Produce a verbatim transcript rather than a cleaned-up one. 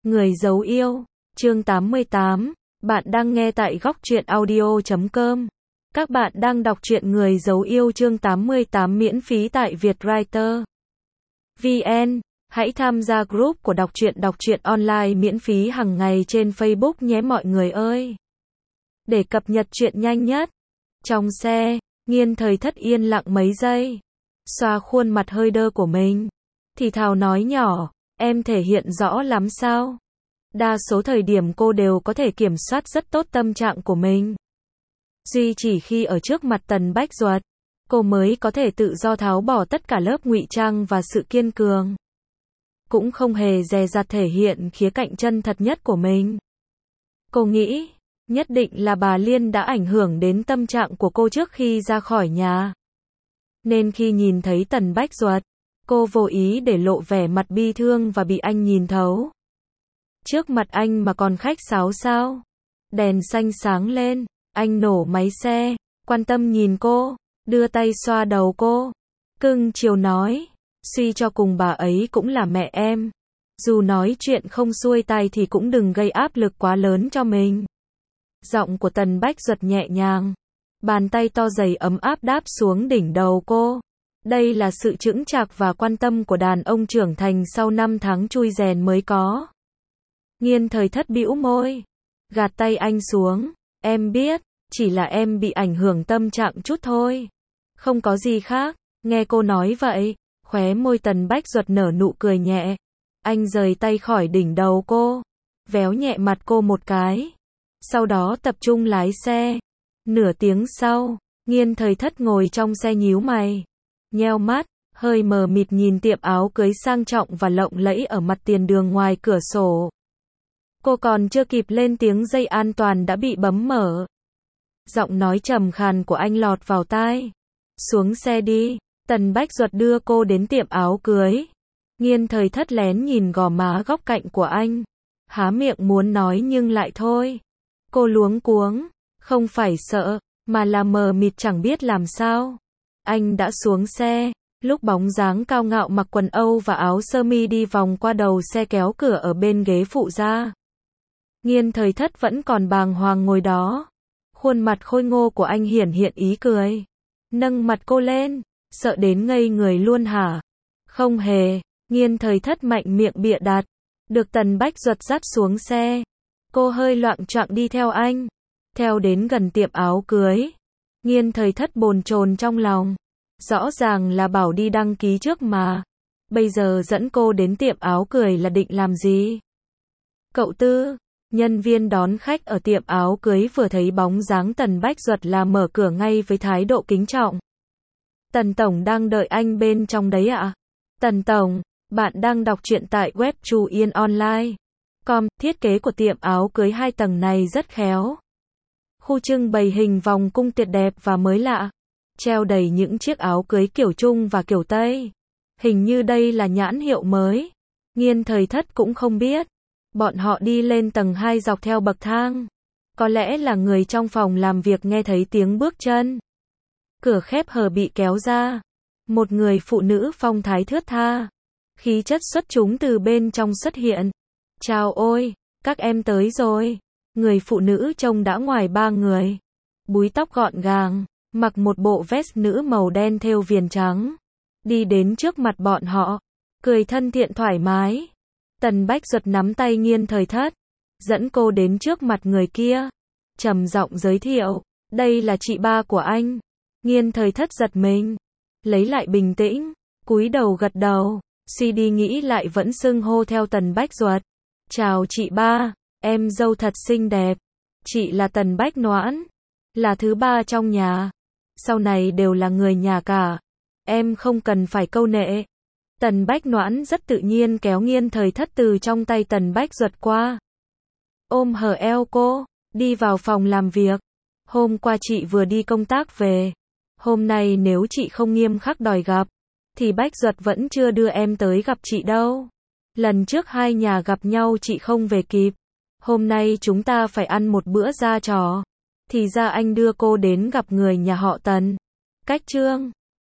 Người giấu yêu, chương tám mươi tám, bạn đang nghe tại góc truyện audio chấm com. Các bạn đang đọc truyện Người giấu yêu chương tám mươi tám miễn phí tại Vietwriter chấm vn. Hãy tham gia group của đọc truyện đọc truyện online miễn phí hàng ngày trên Facebook nhé mọi người ơi. Để cập nhật truyện nhanh nhất. Trong xe, Nghiên Thời Thất yên lặng mấy giây, xoa khuôn mặt hơi đơ của mình, thì thào nói nhỏ, em thể hiện rõ lắm sao? Đa số thời điểm cô đều có thể kiểm soát rất tốt tâm trạng của mình. Duy chỉ khi ở trước mặt Tần Bách Duật, cô mới có thể tự do tháo bỏ tất cả lớp ngụy trang và sự kiên cường. Cũng không hề dè dặt thể hiện khía cạnh chân thật nhất của mình. Cô nghĩ, nhất định là bà Liên đã ảnh hưởng đến tâm trạng của cô trước khi ra khỏi nhà. Nên khi nhìn thấy Tần Bách Duật, cô vô ý để lộ vẻ mặt bi thương và bị anh nhìn thấu. Trước mặt anh mà còn khách sáo sao? Đèn xanh sáng lên, anh nổ máy xe, quan tâm nhìn cô, đưa tay xoa đầu cô, cưng chiều nói, suy cho cùng bà ấy cũng là mẹ em. Dù nói chuyện không xuôi tai thì cũng đừng gây áp lực quá lớn cho mình. Giọng của Tần Bách Duật nhẹ nhàng, bàn tay to dày ấm áp đáp xuống đỉnh đầu cô. Đây là sự chững chạc và quan tâm của đàn ông trưởng thành sau năm tháng chui rèn mới có. Nghiên Thời Thất bĩu môi, gạt tay anh xuống, em biết, chỉ là em bị ảnh hưởng tâm trạng chút thôi. Không có gì khác. Nghe cô nói vậy, khóe môi Tần Bách Duật nở nụ cười nhẹ. Anh rời tay khỏi đỉnh đầu cô, véo nhẹ mặt cô một cái. Sau đó tập trung lái xe. Nửa tiếng sau, Nghiên Thời Thất ngồi trong xe nhíu mày, nheo mắt, hơi mờ mịt nhìn tiệm áo cưới sang trọng và lộng lẫy ở mặt tiền đường ngoài cửa sổ. Cô còn chưa kịp lên tiếng dây an toàn đã bị bấm mở. Giọng nói trầm khàn của anh lọt vào tai. Xuống xe đi. Tần Bách Duật đưa cô đến tiệm áo cưới. Nghiên Thời Thất lén nhìn gò má góc cạnh của anh, há miệng muốn nói nhưng lại thôi. Cô luống cuống, không phải sợ, mà là mờ mịt chẳng biết làm sao. Anh đã xuống xe, lúc bóng dáng cao ngạo mặc quần Âu và áo sơ mi đi vòng qua đầu xe kéo cửa ở bên ghế phụ ra. Nghiên Thời Thất vẫn còn bàng hoàng ngồi đó. Khuôn mặt khôi ngô của anh hiển hiện ý cười. Nâng mặt cô lên, sợ đến ngây người luôn hả? Không hề. Nghiên Thời Thất mạnh miệng bịa đặt. Được Tần Bách Duật dắt xuống xe, cô hơi loạng choạng đi theo anh. Theo đến gần tiệm áo cưới, Nghiên Thời Thất bồn chồn trong lòng. Rõ ràng là bảo đi đăng ký trước mà. Bây giờ dẫn cô đến tiệm áo cưới là định làm gì? Cậu Tư, nhân viên đón khách ở tiệm áo cưới vừa thấy bóng dáng Tần Bách Duật là mở cửa ngay với thái độ kính trọng. Tần Tổng đang đợi anh bên trong đấy ạ? Tần Tổng, bạn đang đọc truyện tại web Chu Yên Online chấm com. Thiết kế của tiệm áo cưới hai tầng này rất khéo. Khu trưng bày hình vòng cung tuyệt đẹp và mới lạ. Treo đầy những chiếc áo cưới kiểu Trung và kiểu Tây. Hình như đây là nhãn hiệu mới. Nghiên Thời Thất cũng không biết. Bọn họ đi lên tầng hai dọc theo bậc thang. Có lẽ là người trong phòng làm việc nghe thấy tiếng bước chân. Cửa khép hờ bị kéo ra. Một người phụ nữ phong thái thướt tha, khí chất xuất chúng từ bên trong xuất hiện. Chào ôi, các em tới rồi. Người phụ nữ trông đã ngoài ba người. Búi tóc gọn gàng, mặc một bộ vest nữ màu đen thêu viền trắng. Đi đến trước mặt bọn họ, cười thân thiện thoải mái. Tần Bách Duật nắm tay Nghiên Thời Thất, dẫn cô đến trước mặt người kia, trầm giọng giới thiệu, đây là chị ba của anh. Nghiên Thời Thất giật mình, lấy lại bình tĩnh, cúi đầu gật đầu, suy đi nghĩ lại vẫn xưng hô theo Tần Bách Duật. Chào chị ba, em dâu thật xinh đẹp. Chị là Tần Bách Noãn, là thứ ba trong nhà. Sau này đều là người nhà cả. Em không cần phải câu nệ. Tần Bách Noãn rất tự nhiên kéo Nghiên Thời Thất từ trong tay Tần Bách Duật qua. Ôm hở eo cô, đi vào phòng làm việc. Hôm qua chị vừa đi công tác về. Hôm nay nếu chị không nghiêm khắc đòi gặp, thì Bách Duật vẫn chưa đưa em tới gặp chị đâu. Lần trước hai nhà gặp nhau chị không về kịp. Hôm nay chúng ta phải ăn một bữa ra trò. Thì ra anh đưa cô đến gặp người nhà họ Tần. Cách Trương.